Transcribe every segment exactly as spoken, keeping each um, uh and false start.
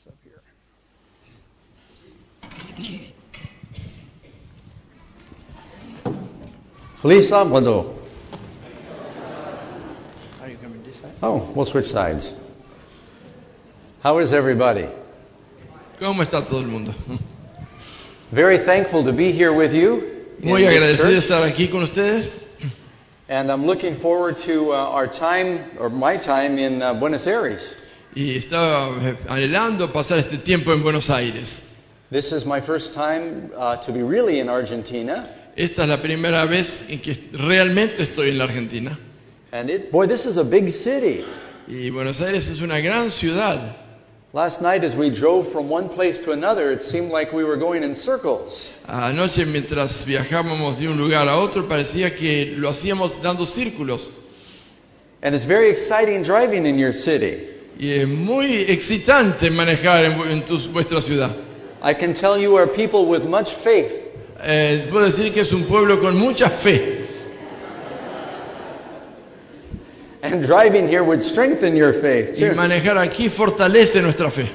this up here. Feliz sábado. Are you coming this side? Oh, we'll switch sides. How is everybody? ¿Cómo está todo el mundo? Very thankful to be here with you. Muy agradecido de estar aquí con ustedes. And I'm looking forward to uh, our time, or my time, in uh, Buenos Aires. Y estaba anhelando pasar este tiempo en Buenos Aires. This is my first time uh, to be really in Argentina. Esta es la primera vez en que realmente estoy en la Argentina. And it, boy, this is a big city. Y Buenos Aires es una gran ciudad. Last night as we drove from one place to another, it seemed like we were going in circles. Anoche mientras viajábamos de un lugar a otro parecía que lo hacíamos dando círculos. And it's very exciting driving in your city. Y es muy excitante manejar en, en tu, vuestra ciudad. I can tell you are people with much faith. Eh, puedo decir que es un pueblo con mucha fe. And driving here would strengthen your faith. Y manejar aquí fortalece nuestra fe.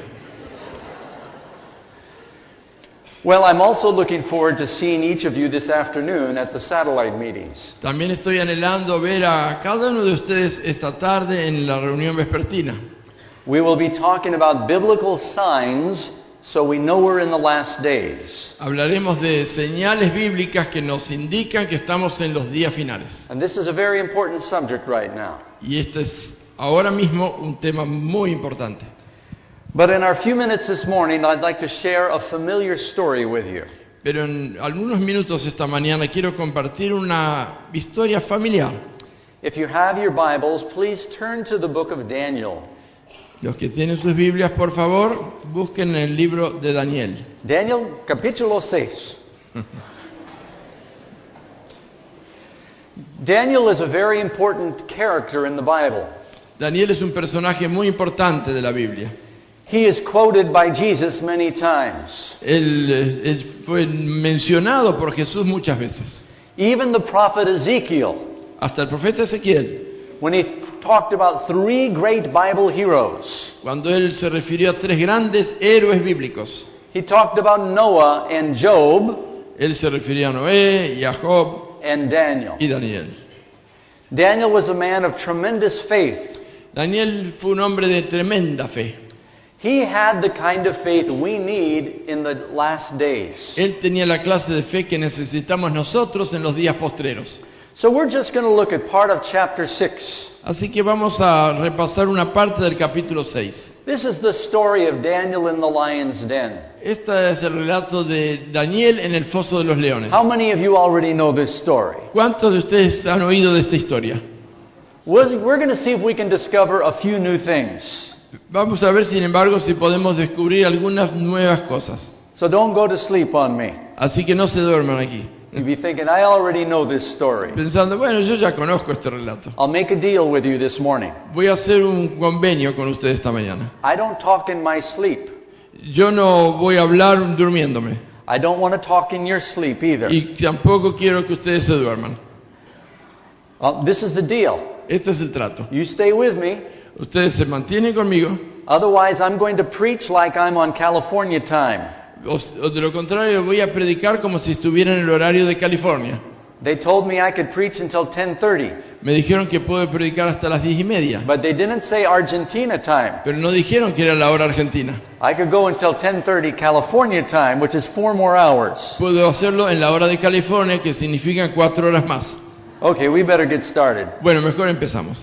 Well, I'm also looking forward to seeing each of you this afternoon at the satellite meetings. También estoy anhelando ver a cada uno de ustedes esta tarde en la reunión vespertina. We will be talking about biblical signs so we know we're in the last days. Hablaremos de señales bíblicas que nos indican que estamos en los días finales. And this is a very important subject right now. Y este es ahora mismo un tema muy importante. But in our few minutes this morning, I'd like to share a familiar story with you. Pero en algunos minutos esta mañana quiero compartir una historia familiar. If you have your Bibles, please turn to the book of Daniel. Los que tienen sus Biblias, por favor, busquen el libro de Daniel. Daniel, capítulo seis. Daniel is a very important character in the Bible. Daniel es un personaje muy importante de la Biblia. He is quoted by Jesus many times. Él, él fue mencionado por Jesús muchas veces. Even the prophet Ezekiel, hasta el profeta Ezequiel, when he talked about three great Bible heroes, cuando él se refirió a tres grandes héroes bíblicos, he talked about Noah and Job, él se refirió a Noé y a Job and Daniel. y Daniel. Daniel was a man of tremendous faith. Daniel fue un hombre de tremenda fe. He had the kind of faith we need in the last days. Él tenía la clase de fe que necesitamos nosotros en los días postreros. So we're just going to look at part of chapter six. Así que vamos a repasar una parte del capítulo seis. This is the story of Daniel in the lion's den. Este es el relato de Daniel en el foso de los leones. How many of you already know this story? ¿Cuántos de ustedes han oído de esta historia? We're going to see if we can discover a few new things. Vamos a ver, sin embargo, si podemos descubrir algunas nuevas cosas. So don't go to sleep on me. Así que no se duerman aquí. You'll be thinking, I already know this story. Pensando, bueno, yo ya conozco este relato. I'll make a deal with you this morning. Voy a hacer un convenio con ustedes esta mañana. I don't talk in my sleep. Yo no voy a hablar durmiéndome. I don't want to talk in your sleep either. Y tampoco quiero que ustedes se duerman. Well, this is the deal. Este es el trato. You stay with me. Ustedes se mantienen conmigo. Otherwise, I'm going to preach like I'm on California time. O, o de lo contrario, voy a predicar como si estuviera en el horario de California. They told me I could preach until ten thirty. Me dijeron que puedo predicar hasta las diez y media. But they didn't say Argentina time. Pero no dijeron que era la hora argentina. I could go until ten thirty California time, which is four more hours. Puedo hacerlo en la hora de California, que significa cuatro horas más. Okay, we better get started. Bueno, mejor empezamos.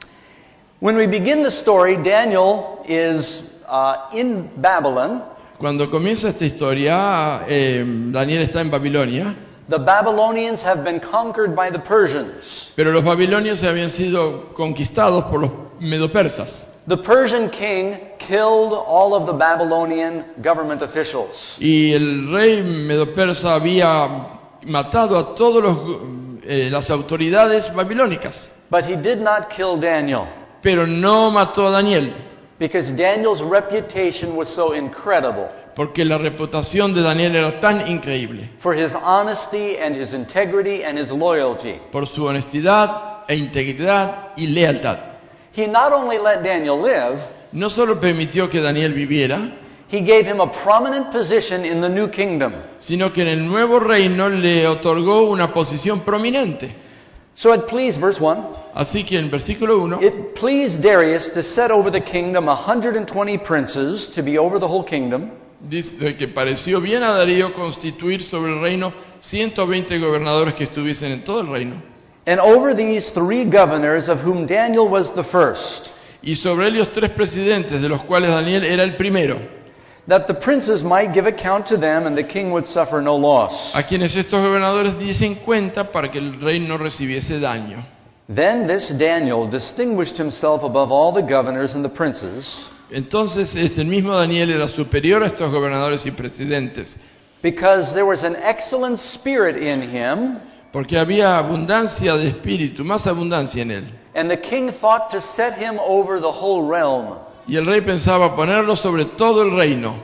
When we begin the story, Daniel is uh, in Babylon. Cuando comienza esta historia, eh, Daniel está en Babilonia. The Babylonians have been conquered by the Persians. Pero los babilonios habían sido conquistados por los medopersas. The Persian king killed all of the Babylonian government officials. Y el rey medopersa había matado a todas eh, las autoridades babilónicas. But he did not kill Daniel. Pero no mató a Daniel. Because Daniel's reputation was so incredible. Porque la reputación de Daniel era tan increíble. For his honesty and his integrity and his loyalty. Por su honestidad e integridad y lealtad. He not only let Daniel live, no solo permitió que Daniel viviera, He gave him a prominent position in the new kingdom. sino que en el nuevo reino le otorgó una posición prominente. So it pleased, verse one, Así que en versículo uno, it pleased Darius to set over the kingdom one hundred twenty princes to be over the whole kingdom. dice que pareció bien a Darío constituir sobre el reino ciento veinte gobernadores que estuviesen en todo el reino. And over these three governors, of whom Daniel was the first, Y sobre ellos tres presidentes, de los cuales Daniel era el primero, that the princes might give account to them and the king would suffer no loss. a quienes estos gobernadores diesen cuenta para que el rey no recibiese daño. Then this Daniel distinguished himself above all the governors and the princes, Entonces este, el mismo Daniel era superior a estos gobernadores y presidentes, because there was an excellent spirit in him, porque había abundancia de espíritu, más abundancia en él. and the king thought to set him over the whole realm. Y el rey pensaba ponerlo sobre todo el reino.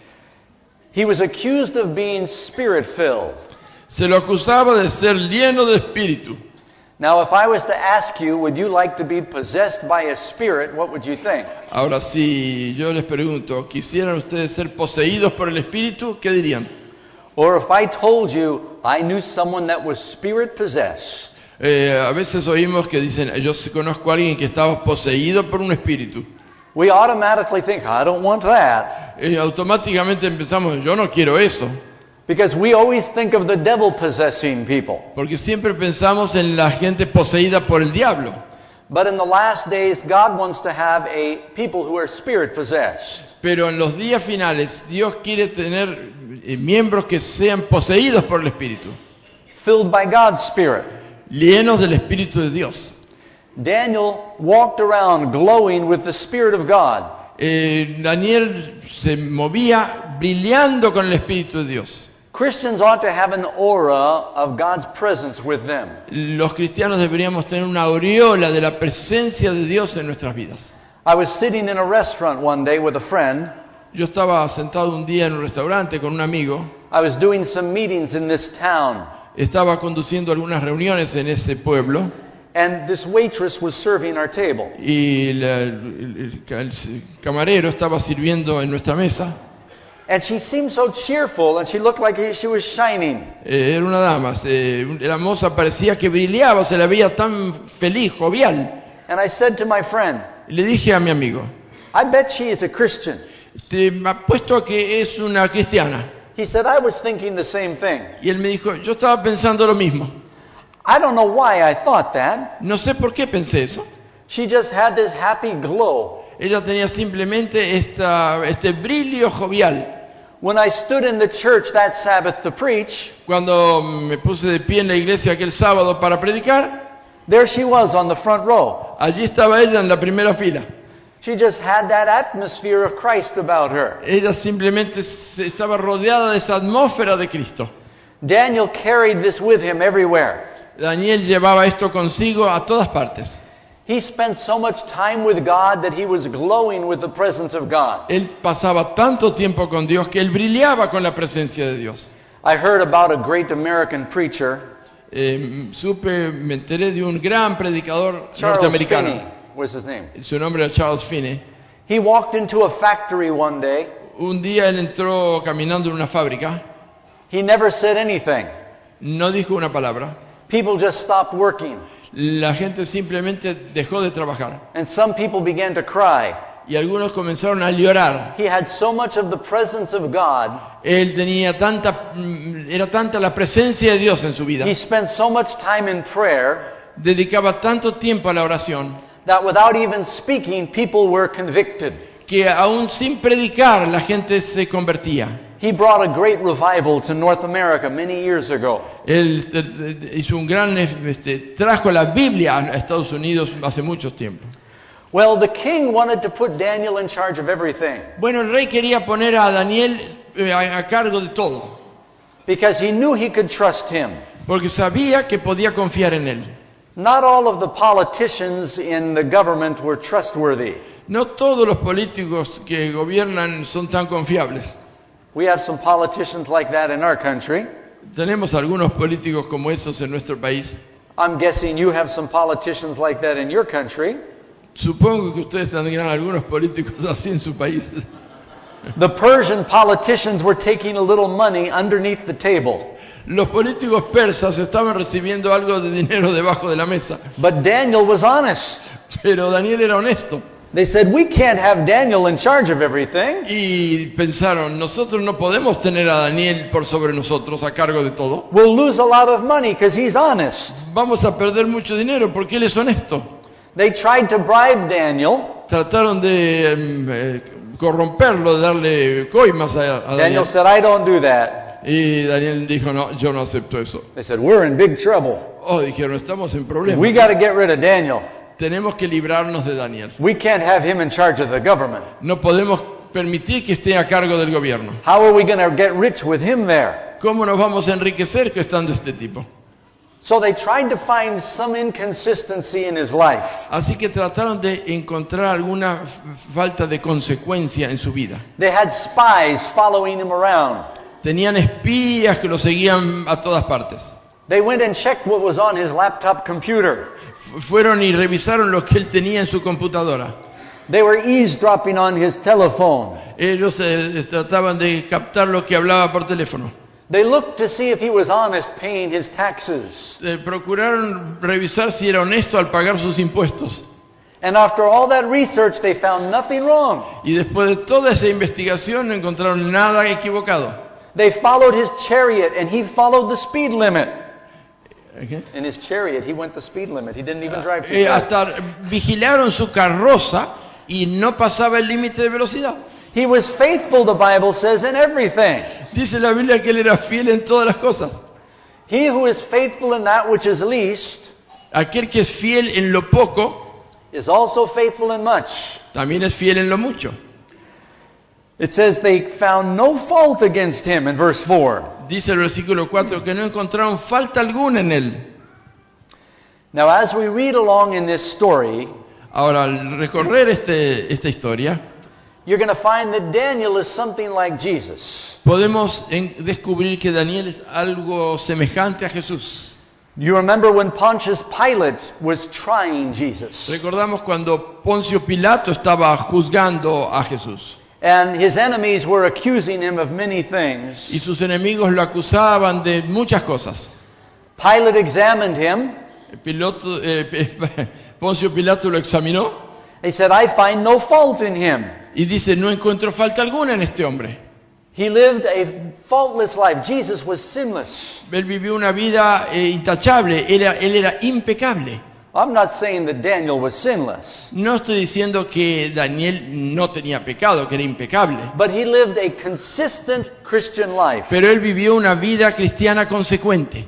He was accused of being spirit-filled. Se lo acusaba de ser lleno de espíritu. Now, if I was to ask you, would you like to be possessed by a spirit, what would you think? Ahora, si yo les pregunto, ¿quisieran ustedes ser poseídos por el espíritu? ¿Qué dirían? Or if I told you I knew someone that was spirit-possessed, Eh, a veces oímos que dicen, yo conozco a alguien que estaba poseído por un espíritu. we automatically think, I don't want that. Eh, automáticamente empezamos, yo no quiero eso. Because we always think of the devil possessing people. Porque siempre pensamos en la gente poseída por el diablo. But in the last days, God wants to have a people who are spirit-possessed. Pero en los días finales, Dios quiere tener eh, miembros que sean poseídos por el Espíritu, Filled by God's Spirit. llenos del Espíritu de Dios. Daniel walked around glowing with the Spirit of God. Eh, Daniel se movía brillando con el Espíritu de Dios. Christians ought to have an aura of God's presence with them. Los cristianos deberíamos tener una aureola de la presencia de Dios en nuestras vidas. I was sitting in a restaurant one day with a friend. Yo estaba sentado un día en un restaurante con un amigo. I was doing some meetings in this town. Estaba conduciendo algunas reuniones en ese pueblo. And this waitress was serving our table. Y la- el, el- el camarero estaba sirviendo en nuestra mesa. And she seemed so cheerful and she looked like she was shining. Eh, era una dama, se- la moza parecía que brillaba, se la veía tan feliz, jovial. And I said to my friend, Y le dije a mi amigo, I bet she is a Christian. te apuesto a que es una cristiana. He said, I was thinking the same thing. Y él me dijo, yo estaba pensando lo mismo. I don't know why I thought that. No sé por qué pensé eso. She just had this happy glow. Ella tenía simplemente esta, este brillo jovial. When I stood in the church that Sabbath to preach, Cuando me puse de pie en la iglesia aquel sábado para predicar, there she was on the front row. allí estaba ella en la primera fila. She just had that atmosphere of Christ about her. Ella simplemente se- estaba rodeada de esa atmósfera de Cristo. Daniel carried this with him everywhere. Daniel llevaba esto consigo a todas partes. He spent so much time with God that he was glowing with the presence of God. Él pasaba tanto tiempo con Dios que él brillaba con la presencia de Dios. I heard about a great American preacher, Eh, supe, me enteré de un gran predicador Charles norteamericano. Finney was his name. Su nombre era Charles Finney. He walked into a factory one day. Un día él entró caminando en una fábrica, He never said anything. no dijo una palabra. People just stopped working. La gente simplemente dejó de trabajar And some people began to cry. y algunos comenzaron a llorar. He had so much of the presence of God. Él tenía tanta, mm, era tanta la presencia de Dios en su vida. He spent so much time in prayer Dedicaba tanto tiempo a la oración that without even speaking, people were convicted. que aún sin predicar la gente se convertía. He brought a great revival to North America many years ago. Él eh, eh, hizo un gran, este, trajo la Biblia a Estados Unidos hace mucho tiempo. Well, the king wanted to put Daniel in charge of everything Bueno, el rey quería poner a Daniel eh, a, a cargo de todo, because he knew he could trust him. porque sabía que podía confiar en él. Not all of the politicians in the government were trustworthy. No todos los políticos que gobiernan son tan confiables. We have some politicians like that in our country. Tenemos algunos políticos como esos en nuestro país. I'm guessing you have some politicians like that in your country. Supongo que ustedes tendrán algunos políticos así en su país. The Persian politicians were taking a little money underneath the table. Los políticos persas estaban recibiendo algo de dinero debajo de la mesa, But Daniel was honest. pero Daniel era honesto. They said, we can't have Daniel in charge of everything. Y pensaron, nosotros no podemos tener a Daniel por sobre nosotros, a cargo de todo. We'll lose a lot of money because he's honest. Vamos a perder mucho dinero porque él es honesto. They tried to bribe Daniel. Trataron de eh, corromperlo, de darle coimas a, a Daniel. Daniel said, I don't do that. Y Daniel dijo, no, yo no acepto eso. They said, we're in big trouble. Oh, dijeron, estamos en problemas. We got to get rid of Daniel. Tenemos que librarnos de Daniel. We can't have him in charge of the government. No podemos permitir que esté a cargo del gobierno. How are we going to get rich with him there? ¿Cómo nos vamos a enriquecer que estando este tipo? So they tried to find some inconsistency in his life. Así que trataron de encontrar alguna f- falta de consecuencia en su vida. They had spies following him around. Tenían espías que lo seguían a todas partes. They went and checked what was on his laptop computer. F- fueron y revisaron lo que él tenía en su computadora. They were eavesdropping on his telephone. Ellos eh, trataban de captar lo que hablaba por teléfono. They looked to see if he was honest paying his taxes. Eh, procuraron revisar si era honesto al pagar sus impuestos. And after all that research, they found nothing wrong. Y después de toda esa investigación no encontraron nada equivocado. They followed his chariot and he followed the speed limit. ¿Qué? In his chariot, he went the speed limit. He didn't even drive too Eh, fast. hasta vigilaron su carroza y no pasaba el límite de velocidad. He was faithful, the Bible says, in everything. Dice la Biblia que él era fiel en todas las cosas. He who is faithful in that which is least Aquel que es fiel en lo poco, is also faithful in much. también es fiel en lo mucho. It says they found no fault against him in verse four. Dice el versículo cuatro que no encontraron falta alguna en él. Now, as we read along in this story, Ahora, al recorrer este, esta historia, you're going to find that Daniel is something like Jesus. podemos en- descubrir que Daniel es algo semejante a Jesús. You remember when Pontius Pilate was trying Jesus, Recordamos cuando Poncio Pilato estaba juzgando a Jesús and his enemies were accusing him of many things. y sus enemigos lo acusaban de muchas cosas. Pilate examined him. El piloto, eh, Poncio Pilato lo examinó He said, I find no fault in him. y dice, no encuentro falta alguna en este hombre. He lived a faultless life. Jesus was sinless. Él vivió una vida eh, intachable, era, él era impecable. I'm not saying that Daniel was sinless, No estoy diciendo que Daniel no tenía pecado, que era impecable, but he lived a consistent Christian life. pero él vivió una vida cristiana consecuente.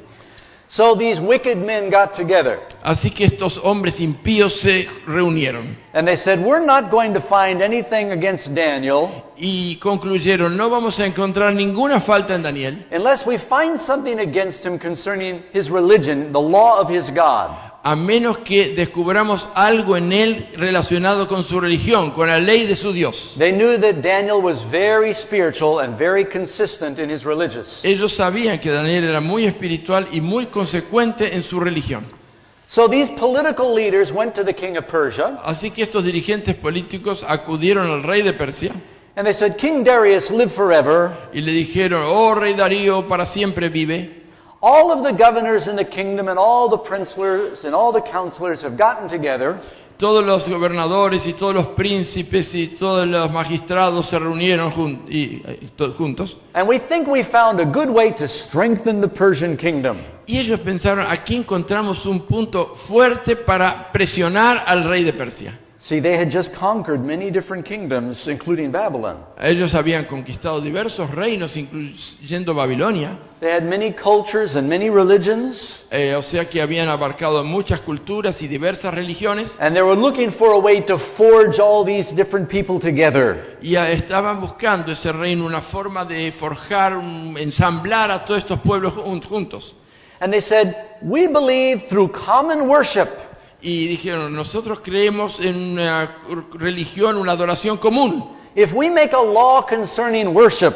So these wicked men got together Así que estos hombres impíos se reunieron and they said, we're not going to find anything against Daniel y concluyeron, no vamos a encontrar ninguna falta en Daniel, unless we find something against him concerning his religion, the law of his God. a menos que descubramos algo en él relacionado con su religión, con la ley de su Dios. They knew that Daniel was very spiritual and very consistent in his religious. Ellos sabían que Daniel era muy espiritual y muy consecuente en su religión. So these political leaders went to the king of Persia Así que estos dirigentes políticos acudieron al rey de Persia and they said, King Darius, live forever. y le dijeron, oh rey Darío, para siempre vive. All of the governors in the kingdom and all the princelers and all the counselors have gotten together Todos los gobernadores y todos los príncipes y todos los magistrados se reunieron jun- y, y, to- juntos. and we think we found a good way to strengthen the Persian kingdom. Y ellos pensaron, aquí encontramos un punto fuerte para presionar al rey de Persia. See, they had just conquered many different kingdoms, including Babylon. Ellos habían conquistado diversos reinos, incluyendo Babilonia, They had many cultures and many religions, eh, o sea que habían abarcado muchas culturas y diversas religiones, and they were looking for a way to forge all these different people together. y eh, estaban buscando ese reino una forma de forjar, un- ensamblar a todos estos pueblos jun- juntos. And they said, we believe through common worship Y dijeron, nosotros creemos en una religión, una adoración común. if we make a law concerning worship,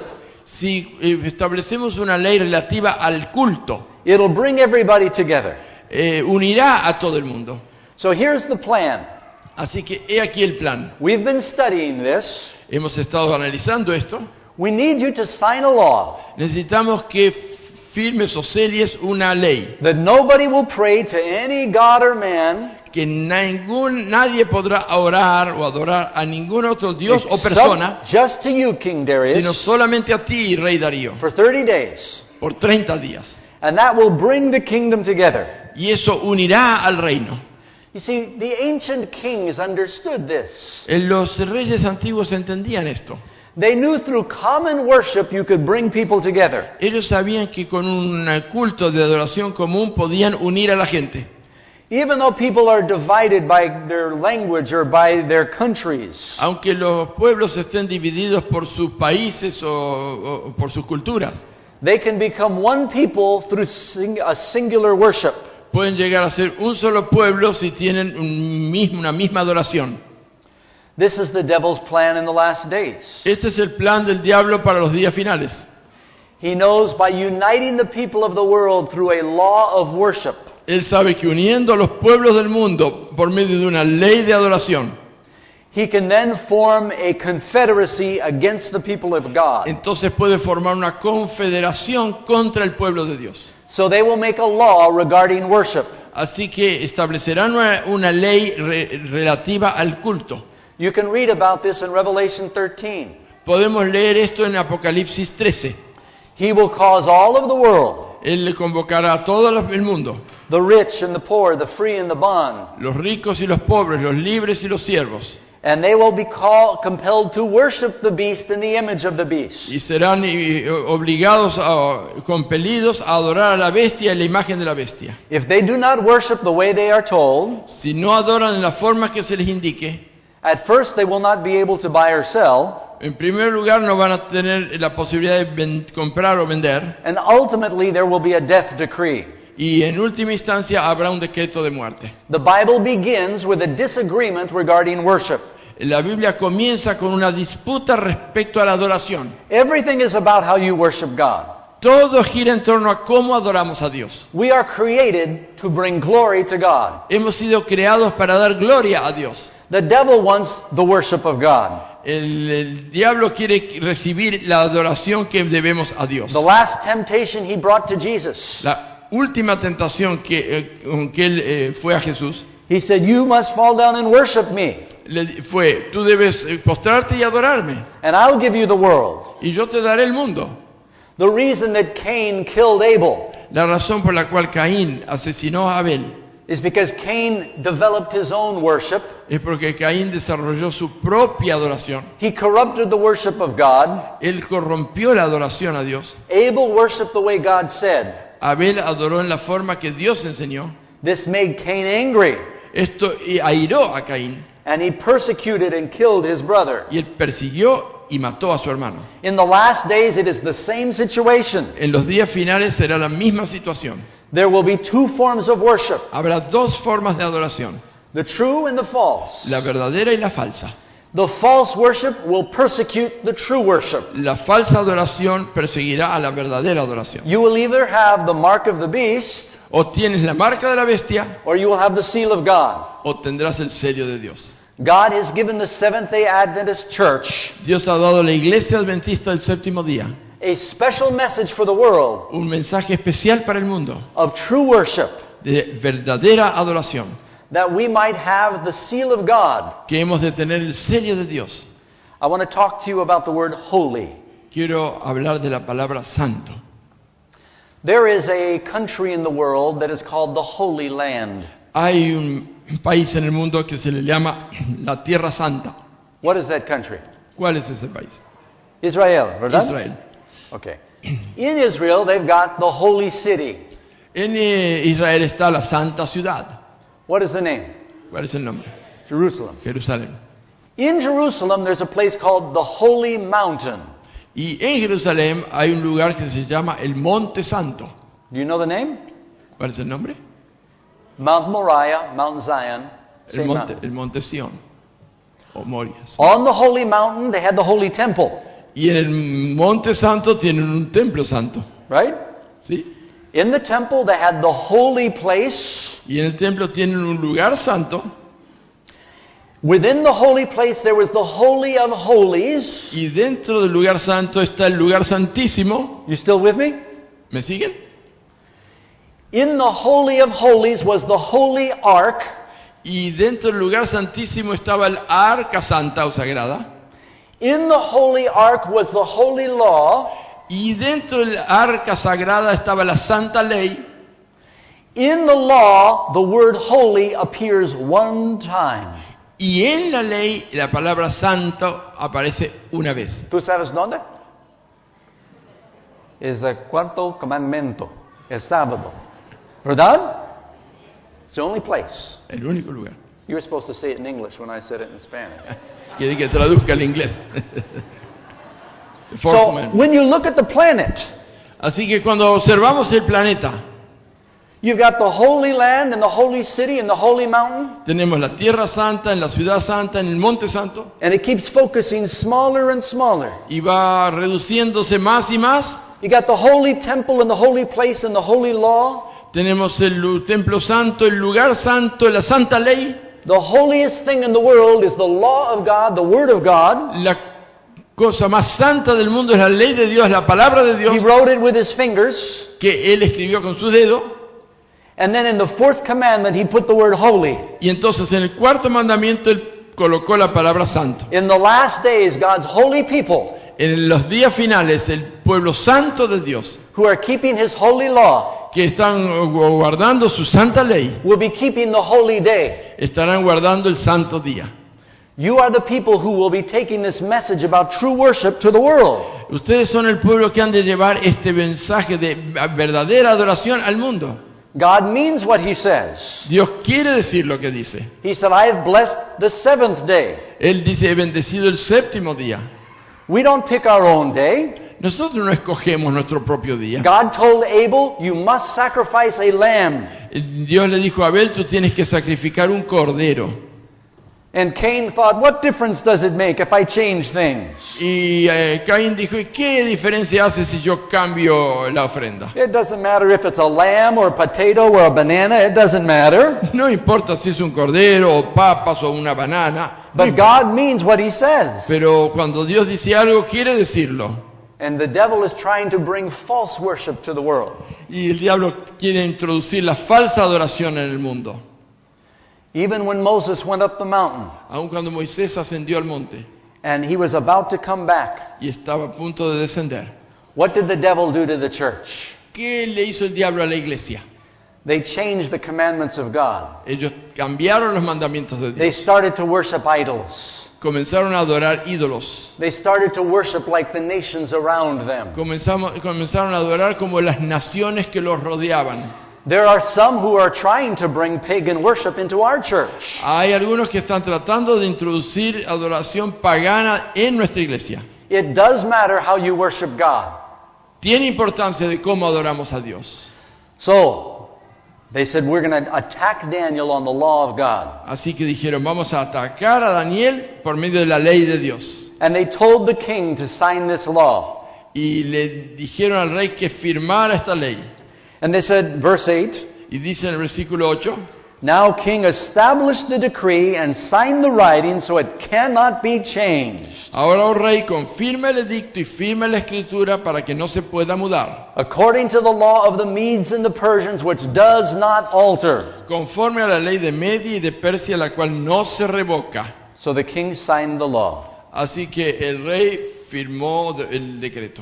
Si eh, establecemos una ley relativa al culto, it'll bring everybody together. eh, unirá a todo el mundo. So here's the plan. Así que he aquí el plan. We've been studying this. Hemos estado analizando esto. We need you to sign a law Necesitamos que firmes o selles una ley. that nobody will pray to any god or man Que ningún, nadie podrá orar o adorar a ningún otro Dios o except persona, just to you, King sino Darius, solamente a ti, Rey Darío, for thirty days. por treinta días. And that will bring the kingdom together. Y eso unirá al reino. You see, the ancient kings understood this. Eh, Los reyes antiguos entendían esto. They knew through common worship you could bring people together. Ellos sabían que con un culto de adoración común podían unir a la gente. Even though people are divided by their language or by their countries, Aunque los pueblos estén divididos por sus países o, o por sus culturas, they can become one people through sing- a singular worship. pueden llegar a ser un solo pueblo si tienen un mismo, una misma adoración. This is the devil's plan in the last days. Este es el plan del diablo para los días finales. He knows by uniting the people of the world through a law of worship, Él sabe que uniendo a los pueblos del mundo por medio de una ley de adoración, he can then form a confederacy against the people of God. entonces puede formar una confederación contra el pueblo de Dios. So they will make a law regarding worship. Así que establecerán una, una ley re- relativa al culto. You can read about this in Revelation thirteen. Podemos leer esto en Apocalipsis trece. He will cause all of the world, Él le convocará a todo los- el mundo, the rich and the poor, the free and the bond, los ricos y los pobres, los libres y los siervos, and they will be call, compelled to worship the beast in the image of the beast. y serán y, obligados, a, compelidos a adorar a la bestia y la imagen de la bestia. If they do not worship the way they are told, Si no adoran en la forma que se les indique, at first they will not be able to buy or sell, en primer lugar no van a tener la posibilidad de ven- comprar o vender, and ultimately there will be a death decree. y en última instancia habrá un decreto de muerte. The Bible begins with a disagreement regarding worship. La Biblia comienza con una disputa respecto a la adoración. Everything is about how you worship God. Todo gira en torno a cómo adoramos a Dios. We are created to bring glory to God. Hemos sido creados para dar gloria a Dios. The devil wants the worship of God. El, el diablo quiere recibir la adoración que debemos a Dios. The last temptation he brought to Jesus, La última tentación que, eh, con que él eh, fue a Jesús, he said, "You must fall down and worship me, le di- fue, tú debes eh, postrarte y adorarme, and I'll give you the world." y yo te daré el mundo. The reason that Cain killed Abel La razón por la cual Caín asesinó a Abel is because Cain developed his own worship. es porque Caín desarrolló su propia adoración. He corrupted the worship of God. Él corrompió la adoración a Dios. Abel worshiped the way God said. Abel adoró en la forma que Dios enseñó. This made Cain angry, Esto eh, airó a Caín, and he persecuted and killed his brother. y él persiguió y mató a su hermano. In the last days, it is the same situation. En los días finales será la misma situación. There will be two forms of worship, Habrá dos formas de adoración, the true and the false. la verdadera y la falsa. The false worship will persecute the true worship. La falsa adoración perseguirá a la verdadera adoración. You will either have the mark of the beast, O tienes la marca de la bestia, or you will have the seal of God. o tendrás el sello de Dios. God has given the Seventh-day Adventist Church Dios ha dado a la iglesia adventista del séptimo día a special message for the world un mensaje especial para el mundo of true worship, de verdadera adoración, that we might have the seal of God. que hemos de tener el sello de Dios. I want to talk to you about the word holy. Quiero hablar de la palabra santo. There is a country in the world that is called the Holy Land. Hay un país en el mundo que se le llama la Tierra Santa. What is that country? ¿Cuál es ese país? Israel, ¿verdad? Israel. Okay. In Israel, they've got the holy city. En eh, Israel está la santa ciudad. What is the name? ¿Cuál es el nombre? Jerusalem. Jerusalén. In Jerusalem, there's a place called the Holy Mountain. Y en Jerusalén hay un lugar que se llama el Monte Santo. Do you know the name? ¿Cuál es el nombre? Mount Moriah, Mount Zion, El same monte, mountain. el monte Sión. O Moria. On the holy mountain, they had the holy temple, Y en el Monte Santo tienen un templo santo. right? ¿Sí? In the temple, they had the holy place, Y en el templo tienen un lugar santo. Within the holy place there was the Holy of Holies. Y dentro del lugar santo está el lugar santísimo. You still with me? ¿Me siguen? In the Holy of Holies was the Holy Ark. Y dentro del lugar santísimo estaba el arca santa o sagrada. In the Holy Ark was the Holy Law. Y dentro del arca sagrada estaba la santa ley. In the law, the word holy appears one time. Y en la ley la palabra santo aparece una vez. ¿Tú sabes dónde? Es el cuarto mandamiento, el sábado. ¿Verdad? It's the only place. El único lugar. You were supposed to say it in English when I said it in Spanish. Quiere que traduzca al inglés. The fourth So, commandment. when you look at the planet, Así que cuando observamos el planeta, you've got the Holy Land and the Holy City and the Holy Mountain, tenemos la tierra santa, en la ciudad santa, en el monte santo, and it keeps focusing smaller and smaller. y va reduciéndose más y más. You got the Holy Temple and the Holy Place and the Holy Law. Tenemos el lu- templo santo, el lugar santo, la santa ley. The holiest thing in the world is the law of God, the Word of God. La cosa más santa del mundo es la ley de Dios, la palabra de Dios, He wrote it with his fingers. que Él escribió con sus dedos. And then in the fourth commandment, he put the word holy. Y entonces en el cuarto mandamiento Él colocó la palabra santo. In the last days, God's holy people En los días finales, el pueblo santo de Dios, who are keeping his holy law que están guardando su santa ley, will be keeping the holy day. estarán guardando el santo día. You are the people who will be taking this message about true worship to the world. Ustedes son el pueblo que han de llevar este mensaje de verdadera adoración al mundo. God means what he says. Dios quiere decir lo que dice. He said, I have blessed the seventh day. Él dice, he bendecido el séptimo día. We don't pick our own day. Nosotros no escogemos nuestro propio día. God told Abel, you must sacrifice a lamb. Dios le dijo a Abel, tú tienes que sacrificar un cordero. And Cain thought, what difference does it make if I change things? Y eh, Caín dijo, ¿y qué diferencia hace si yo cambio la ofrenda? It doesn't matter if it's a lamb or a potato or a banana, it doesn't matter. No importa si es un cordero o papas o una banana. No But importa. God means what he says. Pero cuando Dios dice algo, quiere decirlo. And the devil is trying to bring false worship to the world. Y el diablo quiere introducir la falsa adoración en el mundo. Even when Moses went up the mountain Aun cuando Moisés ascendió al monte and he was about to come back, y estaba a punto de descender, what did the devil do to the church? ¿qué le hizo el diablo a la iglesia? They changed the commandments of God. Ellos cambiaron los mandamientos de They Dios. started to worship idols. Comenzaron a adorar ídolos. They started to worship like the nations around them. Comenzamos, comenzaron a adorar como las naciones que los rodeaban. There are some who are trying to bring pagan worship into our church. Hay algunos que están tratando de introducir adoración pagana en nuestra iglesia. It does matter how you worship God. Tiene importancia de cómo adoramos a Dios. So, they said, we're going to attack Daniel on the law of God. Así que dijeron, vamos a atacar a Daniel por medio de la ley de Dios. And they told the king to sign this law. Y le dijeron al rey que firmara esta ley. And they said, verse eight, Y dice en el versículo ocho, now king established the decree and signed the writing so it cannot be changed. ahora, oh rey, confirma el edicto y firma la escritura para que no se pueda mudar, According to the law of the Medes and the Persians, which does not alter. conforme a la ley de Media y de Persia, la cual no se revoca. So the king signed the law. Así que el rey firmó de- el decreto.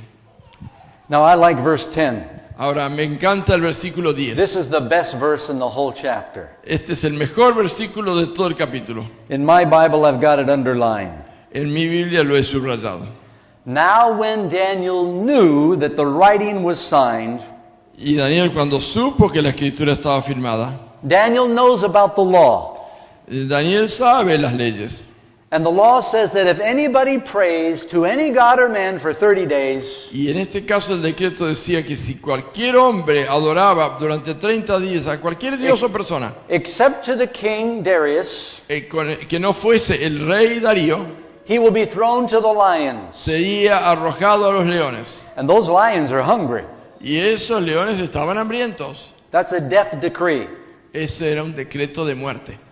Now I like verse ten. Ahora, me encanta el versículo diez. This is the best verse in the whole chapter. Este es el mejor versículo de todo el capítulo. In my Bible, I've got it underlined. En mi Biblia lo he subrayado. Now when Daniel knew that the writing was signed, Y Daniel, cuando supo que la escritura estaba firmada, Daniel knows about the law. eh, Daniel sabe las leyes. And the law says that if anybody prays to any god or man for thirty days, Y en este caso el decreto decía que si cualquier hombre adoraba durante treinta días a cualquier dios o persona, except to the king Darius, eh, con- que no fuese el rey Darío, he will be thrown to the lions. sería arrojado a los leones. And those lions are hungry. Y esos leones estaban hambrientos. That's a death decree. Ese era un decreto de muerte.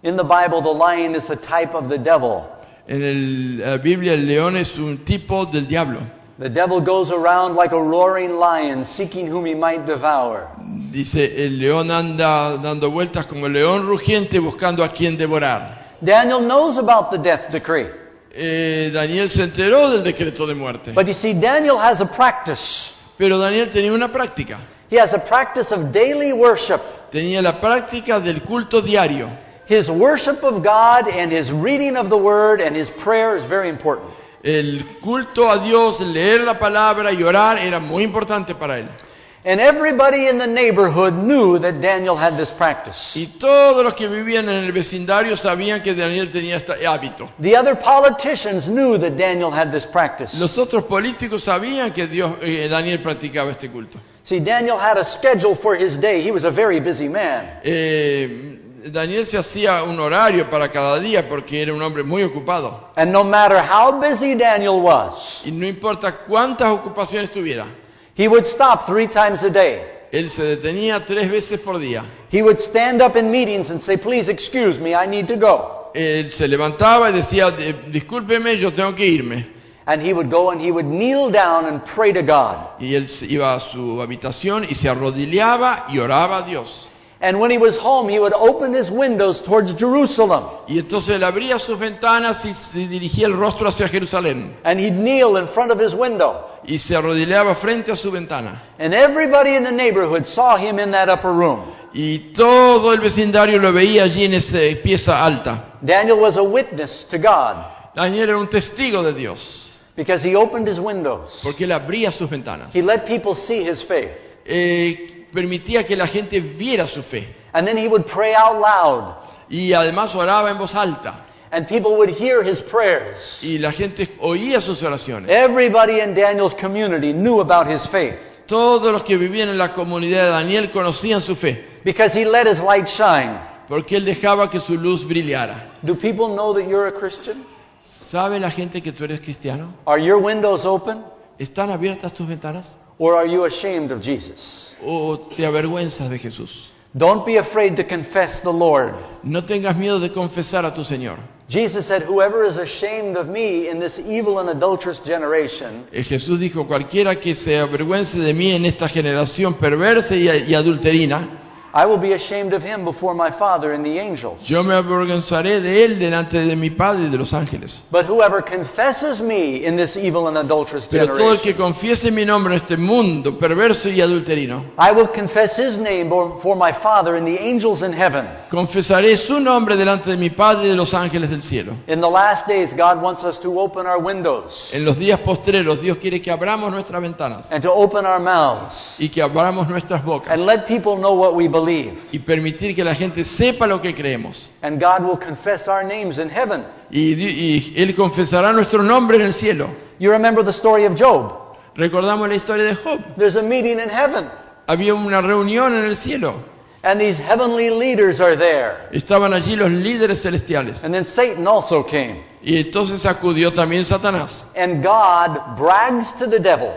In the Bible, the lion is a type of the devil. En el- la Biblia el león es un tipo del diablo. The devil goes around like a roaring lion, seeking whom he might devour. Dice, el león anda dando vueltas como el león rugiente buscando a quien devorar. Daniel knows about the death decree. Eh, Daniel se enteró del decreto de muerte. But you see, Daniel has a practice. Pero Daniel tenía una práctica. He has a practice of daily worship. Tenía la práctica del culto diario. His worship of God and his reading of the Word and his prayer is very important. El culto a Dios, leer la palabra y orar era muy importante para él. And everybody in the neighborhood knew that Daniel had this practice. Y todos los que vivían en el vecindario sabían que Daniel tenía este hábito. The other politicians knew that Daniel had this practice. Los otros políticos sabían que Dios, eh, Daniel practicaba este culto. See, Daniel had a schedule for his day. He was a very busy man. Eh, Daniel se hacía un horario para cada día porque era un hombre muy ocupado. And no matter how busy Daniel was, Y no importa cuántas ocupaciones tuviera, he would stop three times a day. él se detenía tres veces por día. He would stand up in meetings and say, "Please excuse me, I need to go." Él se levantaba y decía, "Eh, discúlpeme, yo tengo que irme." And he would go and he would kneel down and pray to God. Y él se iba a su habitación y se arrodillaba y oraba a Dios. And when he was home, he would open his windows towards Jerusalem. Y entonces él abría sus ventanas y se dirigía el rostro hacia Jerusalén. And he'd kneel in front of his window. Y se arrodillaba frente a su ventana. And everybody in the neighborhood saw him in that upper room. Y todo el vecindario lo veía allí en esa pieza alta. Daniel was a witness to God Daniel era un testigo de Dios, because he opened his windows. porque él abría sus ventanas. He let people see his faith. Eh, permitía que la gente viera su fe. And then he would pray out loud. Y además oraba en voz alta. And people would hear his prayers. Y la gente oía sus oraciones. Everybody in Daniel's community knew about his faith Todos los que vivían en la comunidad de Daniel conocían su fe, because he let his light shine. porque él dejaba que su luz brillara. Do people know that you're a Christian? ¿Sabe la gente que tú eres cristiano? Are your windows open? ¿Están abiertas tus ventanas? Or are you ashamed of Jesus? ¿O te avergüenzas de Jesús? Don't be afraid to confess the Lord. No tengas miedo de confesar a tu Señor. Jesus said, "Whoever is ashamed of me in this evil and adulterous generation, Eh, Jesús dijo, cualquiera que se avergüence de mí en esta generación perversa y, y adulterina, I will be ashamed of him before my Father and the angels. yo me avergonzaré de él delante de mi Padre y de los ángeles. But whoever confesses me in this evil and adulterous Pero todo el que generation, confiese mi nombre en este mundo perverso y adulterino, I will confess his name before my Father and the angels in heaven." confesaré su nombre delante de mi Padre y de los ángeles del cielo. In the last days, God wants us to open our windows En los días postreros, Dios quiere que abramos nuestras ventanas and to open our mouths y que abramos nuestras bocas and let people know what we believe. y permitir que la gente sepa lo que creemos. And God will confess our names in heaven. Y, di- y Él confesará nuestro nombre en el cielo. You remember the story of Job. Recordamos la historia de Job. There's a meeting in heaven, Había una reunión en el cielo. and these heavenly leaders are there. Estaban allí los líderes celestiales. And then Satan also came. Y entonces acudió también Satanás. And God brags to the devil.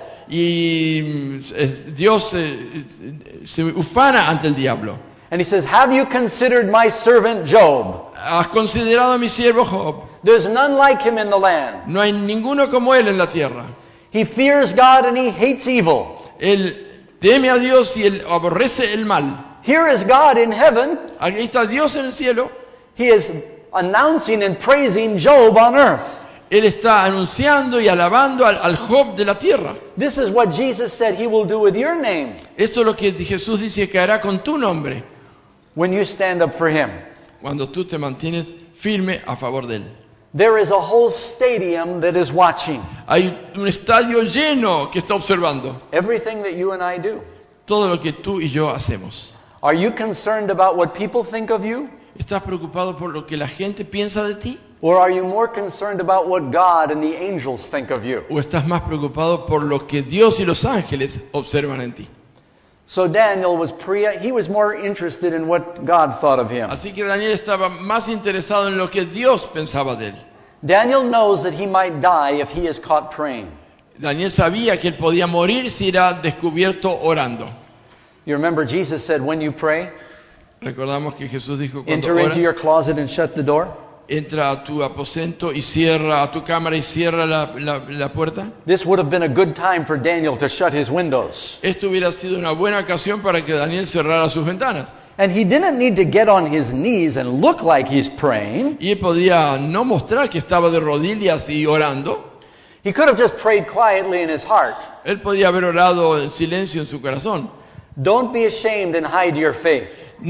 Y mm, eh, Dios eh, eh, se ufana ante el diablo. And he says, "Have you considered my servant Job? ¿Has considerado a mi siervo Job? There's none like him in the land. No hay ninguno como él en la tierra. He fears God and he hates evil. Él teme a Dios y él aborrece el mal. Here is God in heaven. Aquí está Dios en el cielo. He is announcing and praising Job on earth." Él está anunciando y alabando al, al Job de la tierra. This is what Jesus said he will do with your name Esto es lo que Jesús dice que hará con tu nombre when you stand up for him. cuando tú te mantienes firme a favor de él. There is a whole stadium that is watching Hay un estadio lleno que está observando everything that you and I do. todo lo que tú y yo hacemos. Are you concerned about what people think of you? ¿Estás preocupado por lo que la gente piensa de ti? Or are you more concerned about what God and the angels think of you? ¿O estás más preocupado por lo que Dios y los ángeles observan en ti? So Daniel was pre he was more interested in what God thought of him. Así que Daniel estaba más interesado en lo que Dios pensaba de él. Daniel knows that he might die if he is caught praying. Daniel sabía que él podía morir si era descubierto orando. You remember Jesus said, "When you pray, Recordamos que Jesús dijo cuando Enter oras, into your closet and shut the door. entra a tu aposento y cierra a tu cámara y cierra la, la, la puerta. This would have been a good time for Daniel to shut his windows. Esto hubiera sido una buena ocasión para que Daniel cerrara sus ventanas. And he didn't need to get on his knees and look like he's praying. Y él podía no mostrar que estaba de rodillas y orando. He could have just prayed quietly in his heart. Él podía haber orado en silencio en su corazón. Don't be ashamed and hide your faith.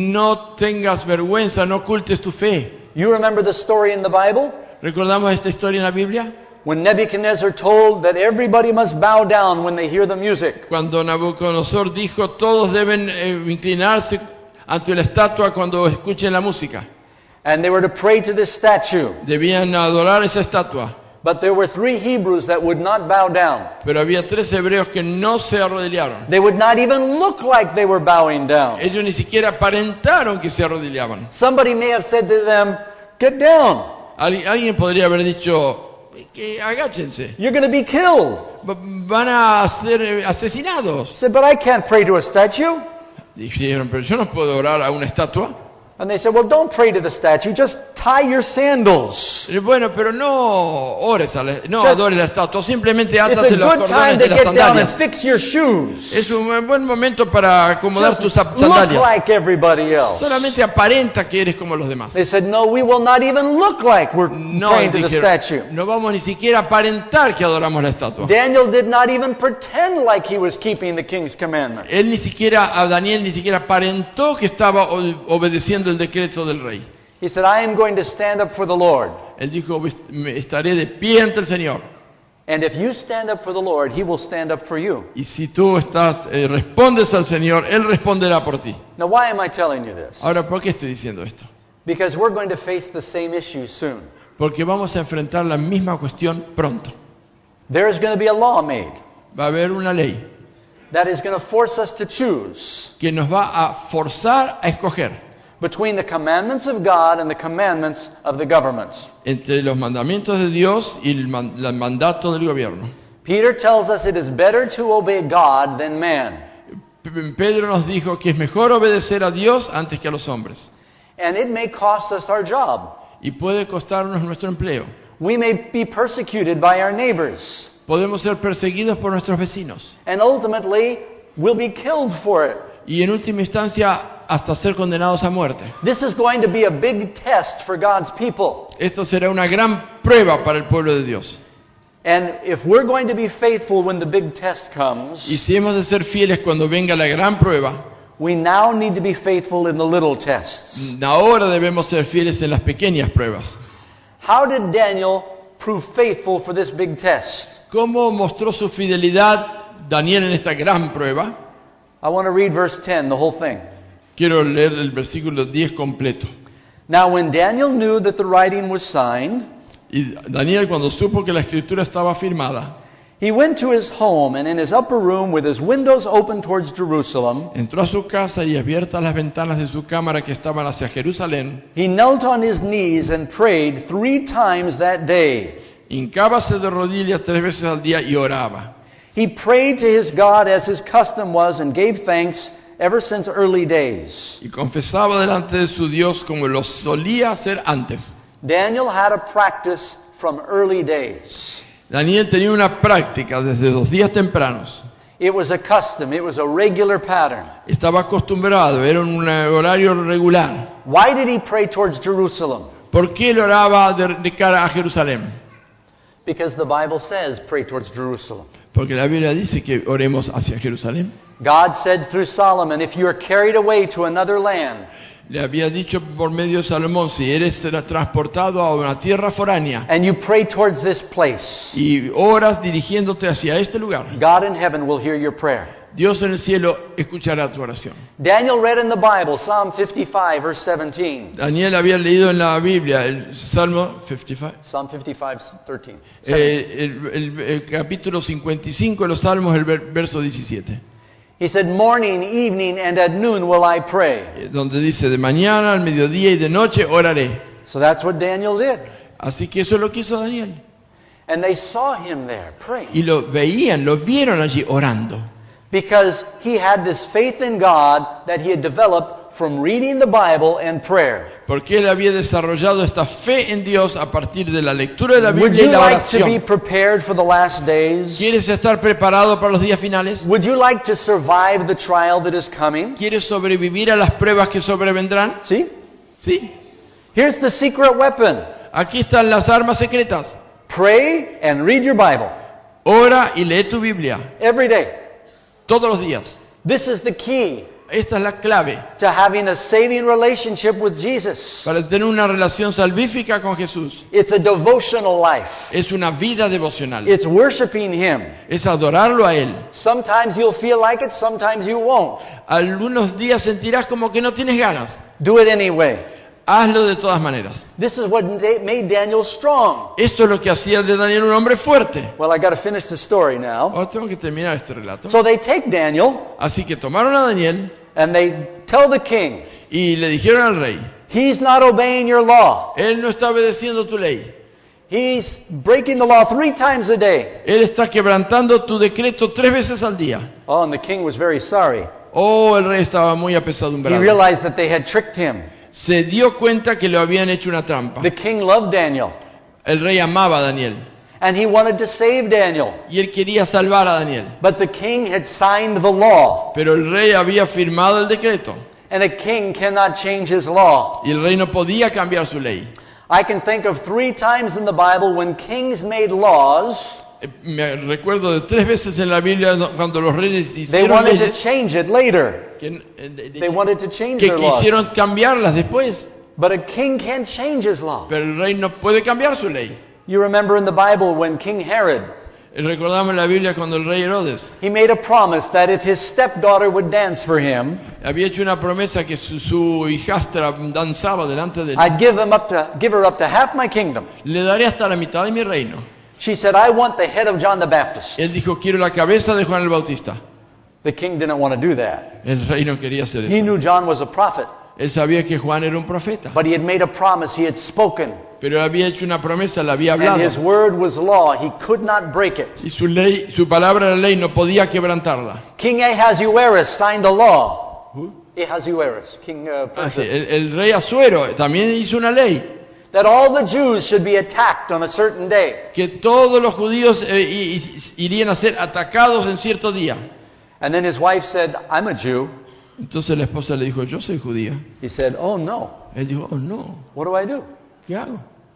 No tengas vergüenza, no ocultes tu fe. You remember the story in the Bible? ¿Recordamos esta historia en la Biblia? When Nebuchadnezzar told that everybody must bow down when they hear the music. Cuando Nabucodonosor dijo, todos deben eh, inclinarse ante la estatua cuando escuchen la música. And they were to pray to this statue. Debían adorar esa estatua. But there were three Hebrews that would not bow down. Pero había tres hebreos que no se arrodillaron. They would not even look like they were bowing down. Ellos ni siquiera aparentaron que se arrodillaban. Somebody may have said to them, "Get down. Al- alguien podría haber dicho, que agáchense, You're going to be killed." Va- van a ser eh, asesinados. Said, "But I can't pray to a statue." Dijeron, pero yo no puedo orar a una estatua. And they said, "Well, don't pray to the statue. Just tie your sandals. Y bueno, pero no ores a la, no Just- adores la estatua, simplemente It's átate a los good time cordones to de las get down and sandalias. fix your shoes. Es un buen momento para acomodar Just tus zap- look sandalias. like everybody else." Solamente aparenta que eres como los demás. They said, "No, we will not even look like we're No, praying to the dijeron, statue." no vamos ni siquiera a aparentar que adoramos la estatua. Daniel did not even pretend like he was keeping the king's commandment. Él ni siquiera, a Daniel ni siquiera aparentó que estaba o- obedeciendo el decreto del rey. He said, "I am going to stand up for the Lord. Él dijo, "Me- estaré de pie ante el Señor. And if you stand up for the Lord, he will stand up for you." Y si tú estás, eh, respondes al Señor, Él responderá por ti. Now, why am I telling you this? Ahora, ¿por qué estoy diciendo esto? Because we're going to face the same issue soon. Porque vamos a enfrentar la misma cuestión pronto. There is going to be a law made Va a haber una ley that is going to force us to choose que nos va a forzar a escoger between the commandments of God and the commandments of the governments. entre los mandamientos de Dios y el, man- el mandato del gobierno. Peter tells us it is better to obey God than man. P- Pedro nos dijo que es mejor obedecer a Dios antes que a los hombres. And it may cost us our job. Y puede costarnos nuestro empleo. We may be persecuted by our neighbors. Podemos ser perseguidos por nuestros vecinos. And ultimately, we'll be killed for it. Y en última instancia, hasta ser condenados a muerte. This is going to be a big test for God's people. Esto será una gran prueba para el pueblo de Dios. And if we're going to be faithful when the big test comes, Y si hemos de ser fieles cuando venga la gran prueba, we now need to be faithful in the little tests. ahora debemos ser fieles en las pequeñas pruebas. How did Daniel prove faithful for this big test? ¿Cómo mostró su fidelidad Daniel en esta gran prueba? I want to read verse ten, the whole thing. Quiero leer el versículo diez completo. Now when Daniel knew that the writing was signed, Y Daniel, cuando supo que la escritura estaba firmada, he went to his home, and in his upper room with his windows open towards Jerusalem, entró a su casa y abiertas las ventanas de su cámara que estaban hacia Jerusalén, he knelt on his knees and prayed three times that day. hincábase de rodillas tres veces al día y oraba. He prayed to his God as his custom was and gave thanks ever since early days. Y confesaba delante de su Dios como lo solía hacer antes. Daniel had a practice from early days. Daniel tenía una práctica desde los días tempranos. It was a custom, it was a regular pattern. Estaba acostumbrado, era un horario regular. Why did he pray towards Jerusalem? ¿Por qué él oraba de, de cara a Jerusalén? Because the Bible says pray towards Jerusalem. Porque la Biblia dice que oremos hacia Jerusalén. God said through Solomon, if you are carried away to another land, Le había dicho por medio de Salomón, si eres transportado a una tierra foránea and you pray towards this place, y oras dirigiéndote hacia este lugar, God in heaven will hear your prayer. Dios en el cielo escuchará tu oración. Daniel read in the Bible, Psalm fifty-five, verse seventeen. Daniel había leído en la Biblia el Salmo cincuenta y cinco, Psalm fifty-five, thirteen. eh, el, el- el capítulo cincuenta y cinco de los Salmos, el ver- verso diecisiete, He said, morning, evening, and at noon will I pray. eh, donde dice, de mañana, al mediodía y de noche oraré. So that's what Daniel did. Así que eso es lo que hizo Daniel. And they saw him there praying. Y lo veían, lo vieron allí orando. Because he had this faith in God that he had developed from reading the Bible and prayer. Porque él había desarrollado esta fe en Dios a partir de la lectura de la Would Biblia y you la like to be oración. prepared for the last days? ¿Quieres estar preparado para los días finales? Would you like to survive the trial that is coming? ¿Quieres sobrevivir a las pruebas que sobrevendrán? See? Sí. Here's the secret weapon. Aquí están las armas secretas. Pray and read your Bible Ora y lee tu Biblia every day. todos los días. This is the key Esta es la clave to having a saving relationship with Jesus. para tener una relación salvífica con Jesús. It's a devotional life. Es una vida devocional. It's worshiping Him. Es adorarlo a Él. Sometimes you'll feel like it, sometimes you won't. Algunos días sentirás como que no tienes ganas. Do it anyway. Hazlo de todas maneras. This is what made Daniel strong. Esto es lo que hacía de Daniel un hombre fuerte. Well, I got to finish the story now. Ahora tengo que terminar este relato. So they take Daniel Así que tomaron a Daniel and they tell the king, y le dijeron al rey, he's not obeying your law. él no está obedeciendo tu ley. He's breaking the law three times a day. Él está quebrantando tu decreto tres veces al día. Oh, and the king was very sorry. Oh, el rey estaba muy He apesadumbrado. realized that they had tricked him. Se dio cuenta que le habían hecho una trampa. The king loved Daniel, El rey amaba a Daniel and he wanted to save Daniel. y él quería salvar a Daniel. But the king had signed the law, Pero el rey había firmado el decreto and a king cannot change his law. y el rey no podía cambiar su ley. I can think of three times in the Bible when kings made laws, Eh, Me recuerdo de tres veces en la Biblia no- cuando los reyes they hicieron wanted to leyes change it later. que, eh, de- de- They wanted to change que their laws. quisieron cambiarlas después. But a king can't change his law. Pero el rey no puede cambiar su ley. You remember in the Bible when King Herod, Eh, Recordamos en la Biblia cuando el rey Herodes he made a promise that if his stepdaughter would dance for him, había hecho una promesa que su, su hijastra danzaba delante de él. I'd give him up to give her up to half my kingdom. Le daré hasta la mitad de mi reino. She said, I want the head of John the Baptist. Él dijo, quiero la cabeza de Juan el Bautista. The king didn't want to do that. El rey no quería hacer He eso. knew John was a prophet, Él sabía que Juan era un profeta. but he had made a promise, he had spoken, Pero él había hecho una promesa, la había and hablado. his word was law. He could not break it. Y su ley, su palabra era ley, no podía quebrantarla. King Ahasuerus signed a law. Ahasuerus, King uh, Ah, sí, Prince, el, el rey Asuero también hizo una ley that all the Jews should be attacked on a certain day. que todos los judíos eh, i- i- irían a ser atacados en cierto día. And then his wife said, I'm a Jew. Entonces la esposa le dijo, yo soy judía. He said, oh no, Él dijo, oh no, what do I do? ¿qué hago?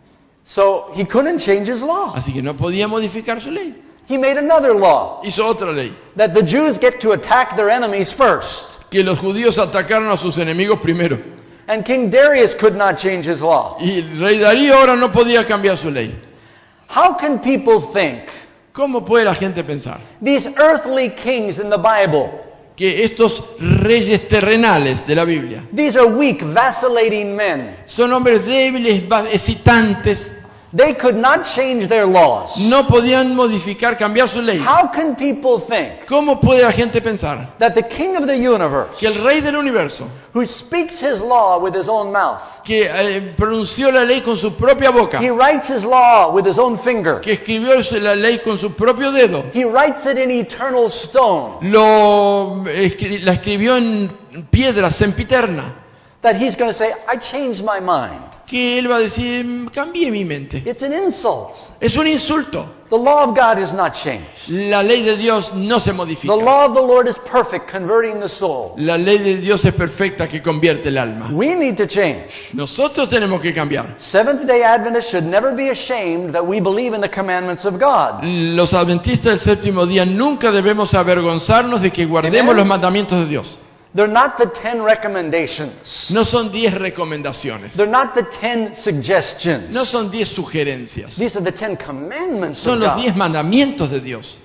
So he couldn't change his law. Así que no podía modificar su ley. He made another law, Hizo otra ley, that the Jews get to attack their enemies first. que los judíos atacaron a sus enemigos primero. And King Darius could not change his law. Y el rey Darío ahora no podía cambiar su ley. How can people think ¿Cómo puede la gente pensar these earthly kings in the Bible, que estos reyes terrenales de la Biblia these are weak, vacillating men, son hombres débiles, va- hesitantes, they could not change their laws? no podían modificar, cambiar su ley? How can people think ¿Cómo puede la gente pensar that the king of the universe, que el rey del universo, who speaks his law with his own mouth, que eh, pronunció la ley con su propia boca, he writes his law with his own finger, que escribió la ley con su propio dedo, he writes it in eternal stone, lo escri- la escribió en piedra sempiterna, that he's going to say, I changed my mind? que él va a decir, cambié mi mente? It's an insult. Es un insulto. The law of God is not changed. La ley de Dios no se modifica. The law of the Lord is perfect, converting the soul. La ley de Dios es perfecta que convierte el alma. We need to change. Nosotros tenemos que cambiar. Seventh-day Adventists should never be ashamed that we believe in the commandments of God. Los adventistas del séptimo día nunca debemos avergonzarnos de que guardemos Amen. los mandamientos de Dios. They're not the ten recommendations. No son diez recomendaciones. They're not the ten suggestions. No son diez sugerencias. These are the ten commandments Son of los God. diez mandamientos de Dios.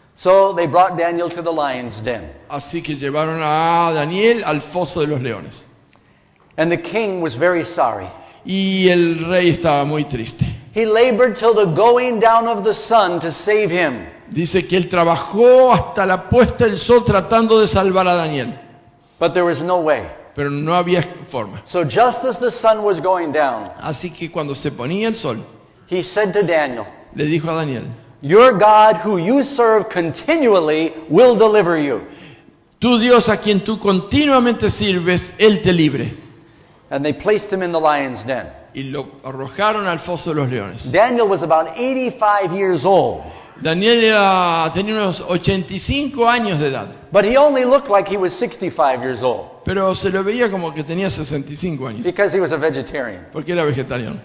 So they brought Daniel to the lion's den. Así que llevaron a Daniel al foso de los leones. And the king was very sorry. Y el rey estaba muy triste. He labored till the going down of the sun to save him. Dice que él trabajó hasta la puesta del sol tratando de salvar a Daniel. But there was no way. Pero no había forma. So just as the sun was going down, Así que cuando se ponía el sol, he said to Daniel, le dijo a Daniel, your God who you serve continually will deliver you. Tu Dios a quien tú continuamente sirves, Él te libre. And they placed him in the lion's den. Y lo arrojaron al foso de los leones. Daniel was about eighty-five years old. Daniel era, tenía unos ochenta y cinco años de edad, But he only looked like he was sixty-five years old pero se lo veía como que tenía sesenta y cinco años, because he was a vegetarian. porque era vegetariano.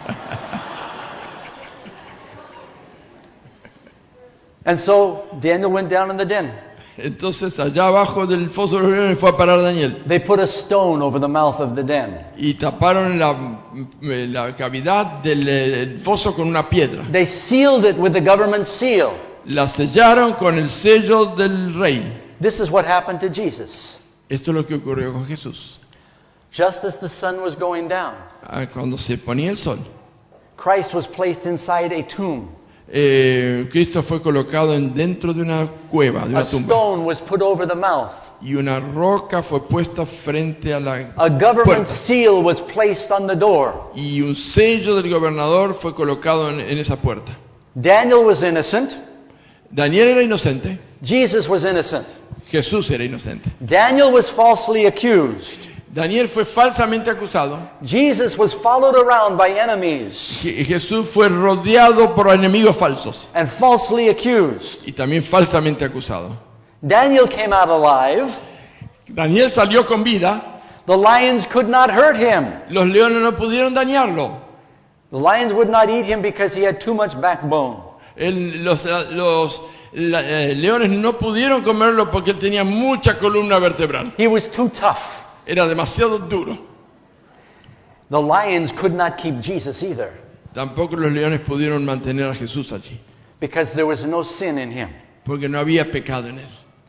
And so Daniel went down in the den. Entonces allá abajo del foso de los leones fue a parar Daniel. They put a stone over the mouth of the den. Y taparon la, la cavidad del el foso con una piedra. They sealed it with the government seal. La sellaron con el sello del rey. This is what happened to Jesus. Esto es lo que ocurrió con Jesús. Just as the sun was going down, Cuando se ponía el sol, Christ was placed inside a tomb. eh, Cristo fue colocado en, dentro de una cueva, de A una tumba. stone was put over the mouth. Y una roca fue puesta frente a la A government puerta. seal was placed on the door. Y un sello del gobernador fue colocado en, en esa puerta. Daniel was innocent. Daniel era inocente. Jesus was innocent. Jesús era inocente. Daniel was falsely accused. Daniel fue falsamente acusado. Jesus was followed around by enemies Je- Jesús fue rodeado por enemigos falsos and falsely accused. y también falsamente acusado. Daniel came out alive. Daniel salió con vida. The lions could not hurt him. Los leones no pudieron dañarlo. The lions would not eat him because he had too much backbone. El- los los la- eh, leones no pudieron comerlo porque él tenía mucha columna vertebral. He was too tough. Era demasiado duro. The lions could not keep Jesus either Tampoco los leones pudieron mantener a Jesús allí, because there was no sin in him. porque no había pecado en él.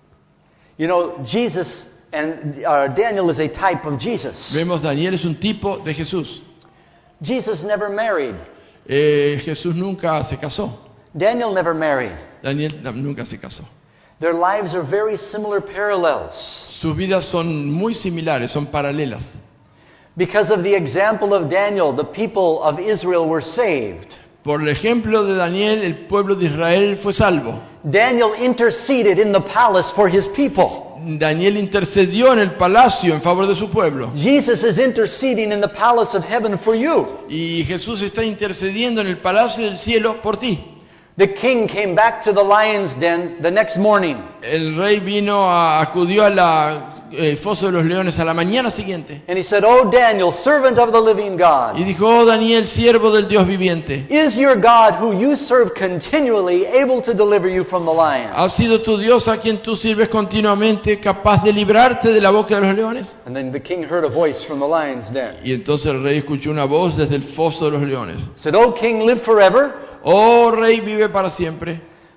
You know, Jesus and uh, Daniel is a type of Jesus. Vemos, Daniel es un tipo de Jesús. Jesus never married. Eh, Jesús nunca se casó. Daniel never married. Daniel no- nunca se casó. Their lives are very similar parallels. Sus vidas son muy similares, son paralelas. Because of the example of Daniel, the people of Israel were saved. Por el ejemplo de Daniel, el pueblo de Israel fue salvo. Daniel interceded in the palace for his people. Daniel intercedió en el palacio en favor de su pueblo. Jesus is interceding in the palace of heaven for you. Y Jesús está intercediendo en el palacio del cielo por ti. The king came back to the lion's den the next morning. El rey vino, a, acudió al foso de los leones a la mañana siguiente. And he said, "Oh Daniel, servant of the living Y God, dijo, oh Daniel, siervo del Dios viviente, is your God who you serve continually able to deliver you from the lion?" ¿ha sido tu Dios a quien tú sirves continuamente capaz de librarte de la boca de los leones? And then the king heard a voice from the lion's den. Y entonces el rey escuchó una voz desde el foso de los leones. Said, "Oh king, live forever. Oh rey, vive para siempre.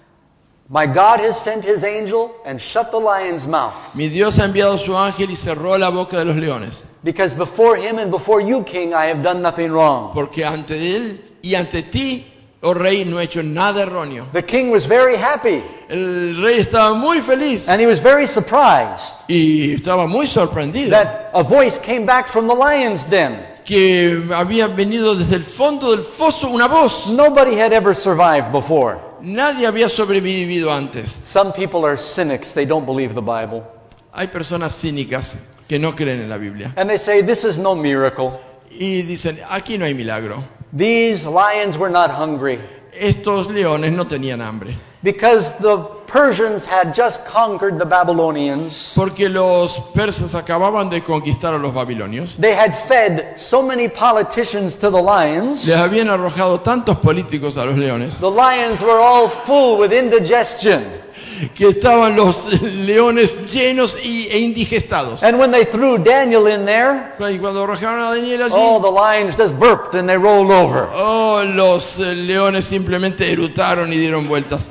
My God has sent his angel and shut the lion's mouth. Mi Dios ha enviado su ángel y cerró la boca de los leones. Because before him and before you, king, I have done nothing wrong." Porque ante él y ante ti, oh rey, no he hecho nada erróneo. The king was very happy El rey estaba muy feliz and he was very surprised y estaba muy sorprendido that a voice came back from the lion's den. que había venido desde el fondo del foso una voz. Nobody had ever survived before. Nadie había sobrevivido antes. Some people are cynics. They don't believe the Bible. Hay personas cínicas que no creen en la Biblia And they say, this is no miracle. y dicen, aquí no hay milagro. These lions were not hungry. Estos leones no tenían hambre. Because the Persians had just conquered the Babylonians. Porque los persas acababan de conquistar a los babilonios. They had fed so many politicians to the lions. Les habían arrojado tantos políticos a los leones The lions were all full with indigestion. que estaban los leones llenos y, e indigestados. And when they threw Daniel in there, Y cuando arrojaron a Daniel allí, oh, the lions just burped and they rolled over. oh, los eh, leones simplemente erutaron y dieron vueltas.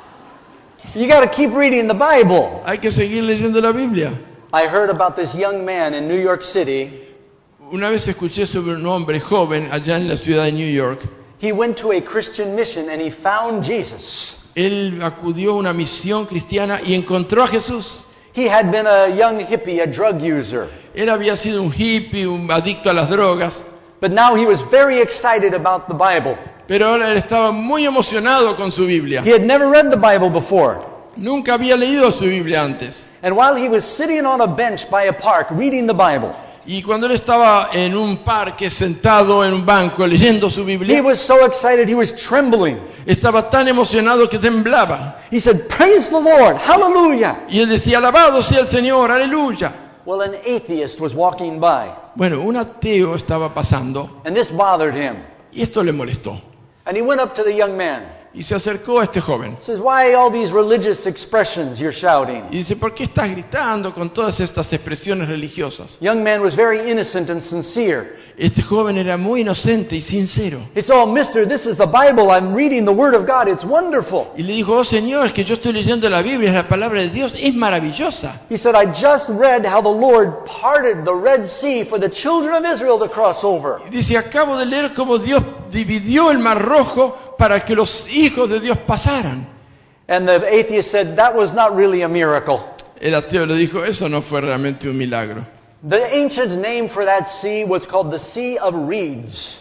You got to keep reading the Bible. Hay que seguir leyendo la Biblia. I heard about this young man in New York City. Una vez escuché sobre un hombre joven allá en la ciudad de New York. He went to a Christian mission and he found Jesus. Él acudió a una misión cristiana y encontró a Jesús. He had been a young hippie, a drug user. Él había sido un hippie, un adicto a las drogas, But now he was very excited about the Bible. pero ahora él estaba muy emocionado con su Biblia. He had never read the Bible before. Nunca había leído su Biblia antes. And while he was sitting on a bench by a park reading the Bible, Y cuando él estaba en un parque sentado en un banco leyendo su he Biblia, was so excited he was trembling. estaba tan emocionado que temblaba. He said, "Praise the Lord, hallelujah." Y él decía, alabado sea el Señor, aleluya. Well, an atheist was walking by, Bueno, un ateo estaba pasando and this bothered him. y esto le molestó. And he went up to the young man. Y se acercó a este joven. He says, "Why all these religious expressions you're shouting?" Y dice, ¿por qué estás gritando con todas estas expresiones religiosas? The young man was very innocent and sincere. Este joven era muy inocente y sincero. He said, "Oh, mister, this is the Bible. I'm reading the Word of God. It's wonderful." Y le dijo, oh Señor, es que yo estoy leyendo la Biblia, la palabra de Dios es maravillosa. He said, "I just read how the Lord parted the Red Sea for the children of Israel to cross over." Y dice, acabo de leer cómo Dios dividió el mar rojo para que los hijos de Dios pasaran. And the atheist said, "That was not really a miracle. El ateo le dijo, eso no fue realmente un milagro. The ancient name for that sea was called the Sea of Reeds."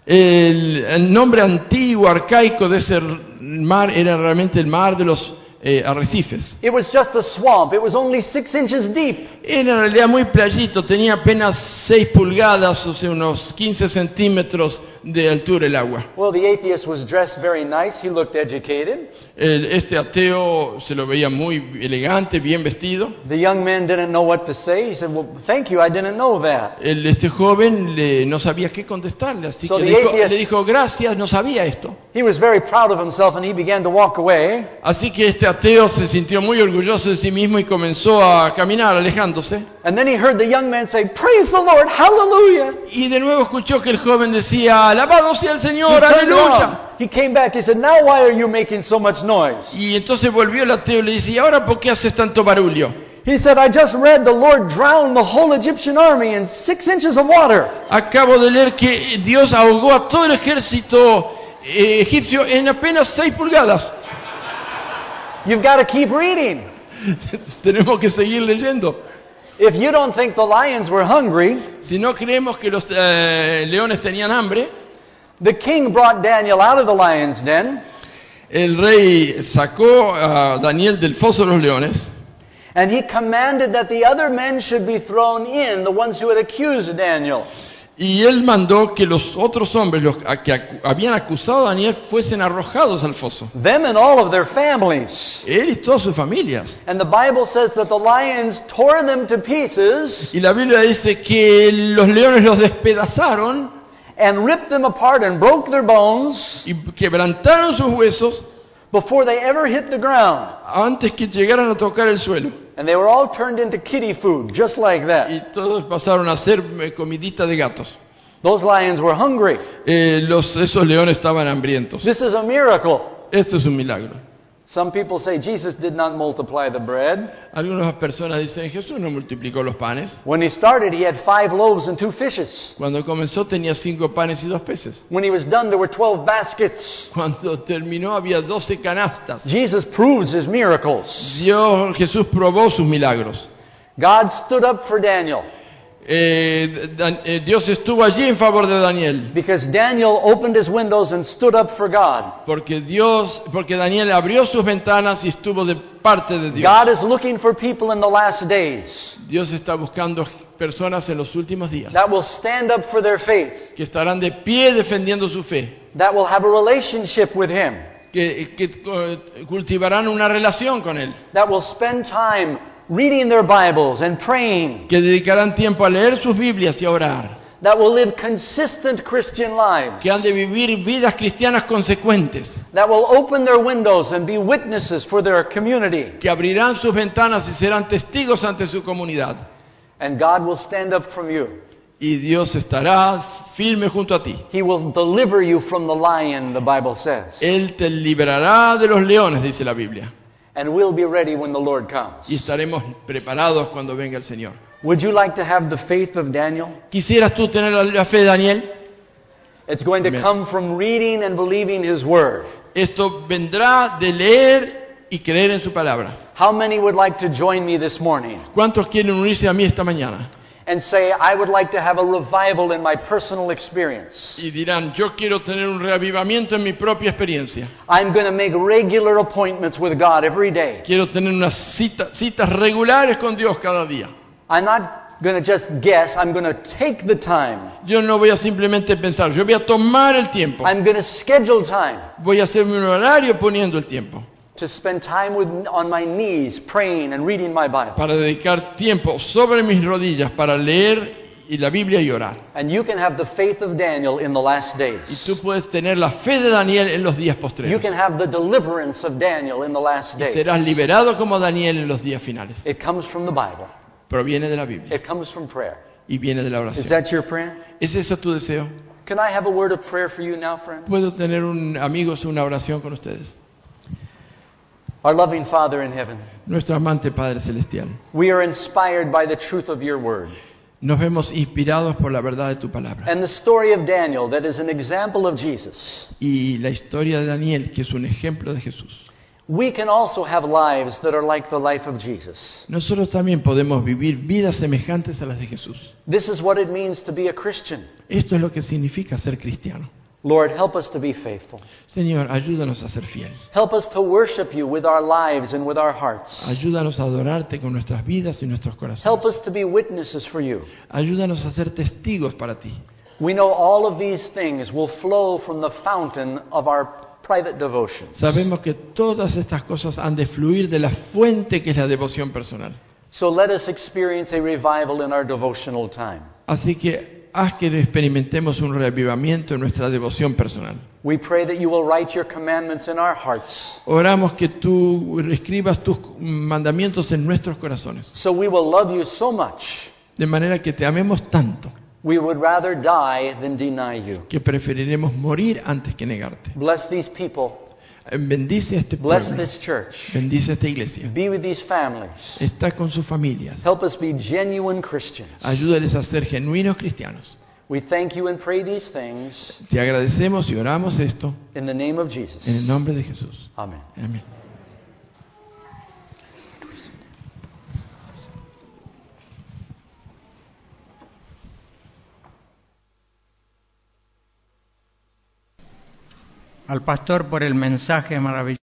El, el nombre antiguo, arcaico de ese mar era realmente el mar de los eh, arrecifes. It was just a swamp. It was only six inches deep. Era en realidad muy playito, tenía apenas seis pulgadas, o sea, unos quince centímetros de altura el agua. Well, the atheist was dressed very nice. He looked educated. El, este ateo se lo veía muy elegante, bien vestido. The young man didn't know what to say. He said, "Well, thank you. I didn't know that." El, este joven le, no sabía qué contestarle, así So que the le dijo, atheist- le dijo, gracias, no sabía esto. He was very proud of himself and he began to walk away. Así que este ateo se sintió muy orgulloso de sí mismo y comenzó a caminar alejándose. And then he heard the young man say, "Praise the Lord, hallelujah." Y de nuevo escuchó que el joven decía, alabado sea el He Señor, turned around. aleluya. He came back. He said, "Now why are you making so much noise?" Y entonces volvió el ateo y le dice, ¿y ahora por qué haces tanto barullo? He said, "I just read the Lord drowned the whole Egyptian army in six inches of water." Acabo de leer que Dios ahogó a todo el ejército eh, egipcio en apenas seis pulgadas. You've got to keep reading. Tenemos que seguir leyendo. If you don't think the lions were hungry, Si no creemos que los eh, leones tenían hambre, the king brought Daniel out of the lion's den, el rey sacó a Daniel del foso de los leones and he commanded that the other men should be thrown in, the ones who had accused Daniel. y él mandó que los otros hombres los a- que acu- habían acusado a Daniel fuesen arrojados al foso. Them and all of their families. Él y todas sus familias. And the Bible says that the lions tore them to pieces Y la Biblia dice que los leones los despedazaron and ripped them apart and broke their bones y quebrantaron sus huesos before they ever hit the ground. antes que llegaran a tocar el suelo. And they were all turned into kitty food, just like that. Y todos pasaron a ser eh, comidita de gatos. Those lions were hungry. Eh, los, esos leones estaban hambrientos. This is a miracle. Esto es un milagro. Some people say Jesus did not multiply the bread. Algunas personas dicen, Jesús no multiplicó los panes. When he started, he had five loaves and two fishes. Cuando comenzó tenía cinco panes y dos peces. When he was done, there were twelve baskets. Cuando terminó había doce canastas. Jesus proves his miracles. Dios, Jesús probó sus milagros. God stood up for Daniel Eh, Dan- eh, Dios estuvo allí en favor de Daniel. because Daniel opened his windows and stood up for God. Porque Dios, porque Daniel abrió sus ventanas y estuvo de parte de Dios. God is looking for people in the last days Dios está buscando personas en los últimos días that will stand up for their faith, que estarán de pie defendiendo su fe, that will have a relationship with him, que, que eh, cultivarán una relación con Él, that will spend time reading their Bibles and praying, que dedicarán tiempo a leer sus Biblias y a orar, that will live consistent Christian lives, que han de vivir vidas cristianas consecuentes, that will open their windows and be witnesses for their community. que abrirán sus ventanas y serán testigos ante su comunidad. And God will stand up from you. Y Dios estará firme junto a ti. He will deliver you from the lion, the Bible says. Él te librará de los leones, dice la Biblia. And we'll be ready when the Lord comes. Y estaremos preparados cuando venga el Señor. Would you like to have the faith of Daniel? ¿Quisieras tú tener la, la fe de Daniel? It's going to Amen. come from reading and believing His Word. Esto vendrá de leer y creer en su palabra. How many would like to join me this morning? ¿Cuántos quieren unirse a mí esta mañana? and say, I would like to have a revival in my personal experience. Y dirán, yo quiero tener un reavivamiento en mi propia experiencia. I'm going to make regular appointments with God every day. Quiero tener unas cita, citas regulares con Dios cada día. I'm not going to just guess. I'm going to take the time. Yo no voy a simplemente pensar, yo voy a tomar el tiempo. I'm going to schedule time Voy a hacerme un horario poniendo el tiempo to spend time with, on my knees praying and reading my Bible. para dedicar tiempo sobre mis rodillas para leer y la Biblia y orar. And you can have the faith of Daniel in the last Y days. tú puedes tener la fe de Daniel en los días You postreros. can have the deliverance of Daniel in the last Y days. serás liberado como Daniel en los días finales. It comes from the Bible. Proviene de la Biblia It comes from prayer. y viene de la Is oración. that your prayer? ¿Es eso tu deseo? Can I have a word of prayer for you now, friend? ¿Puedo tener un amigos una oración con ustedes? Our loving Father in heaven, Nuestro amante Padre Celestial, we are inspired by the truth of your word. nos vemos inspirados por la verdad de tu palabra. And the story of Daniel, that is an example of Jesus. Y la historia de Daniel, que es un ejemplo de Jesús. We can also have lives that are like the life of Jesus. Nosotros también podemos vivir vidas semejantes a las de Jesús. This is what it means to be a Christian. Esto es lo que significa ser cristiano. Lord, help us to be faithful. Señor, ayúdanos a ser fieles. Help us to worship you with our lives and with our hearts. Ayúdanos a adorarte con nuestras vidas y nuestros corazones. Help us to be witnesses for you. Ayúdanos a ser testigos para ti. We know all of these things will flow from the fountain of our private devotions. Sabemos que todas estas cosas han de fluir de la fuente que es la devoción personal. So let us experience a revival in our devotional time. Así que haz que experimentemos un reavivamiento en nuestra devoción personal. We pray that you will write your commandments in our hearts, Oramos que tú escribas tus mandamientos en nuestros corazones, so we will love you so much, de manera que te amemos tanto we would rather die than deny you. que preferiremos morir antes que negarte. Bless these people. Bendice a este Bless pueblo, this church. bendice a esta iglesia, Be with these families. está con sus familias, Help us be genuine Christians. ayúdales a ser genuinos cristianos. We thank you and pray these things Te agradecemos y oramos esto in the name of en el Jesus. nombre de Jesús. Amen. Amén. Al pastor por el mensaje maravilloso.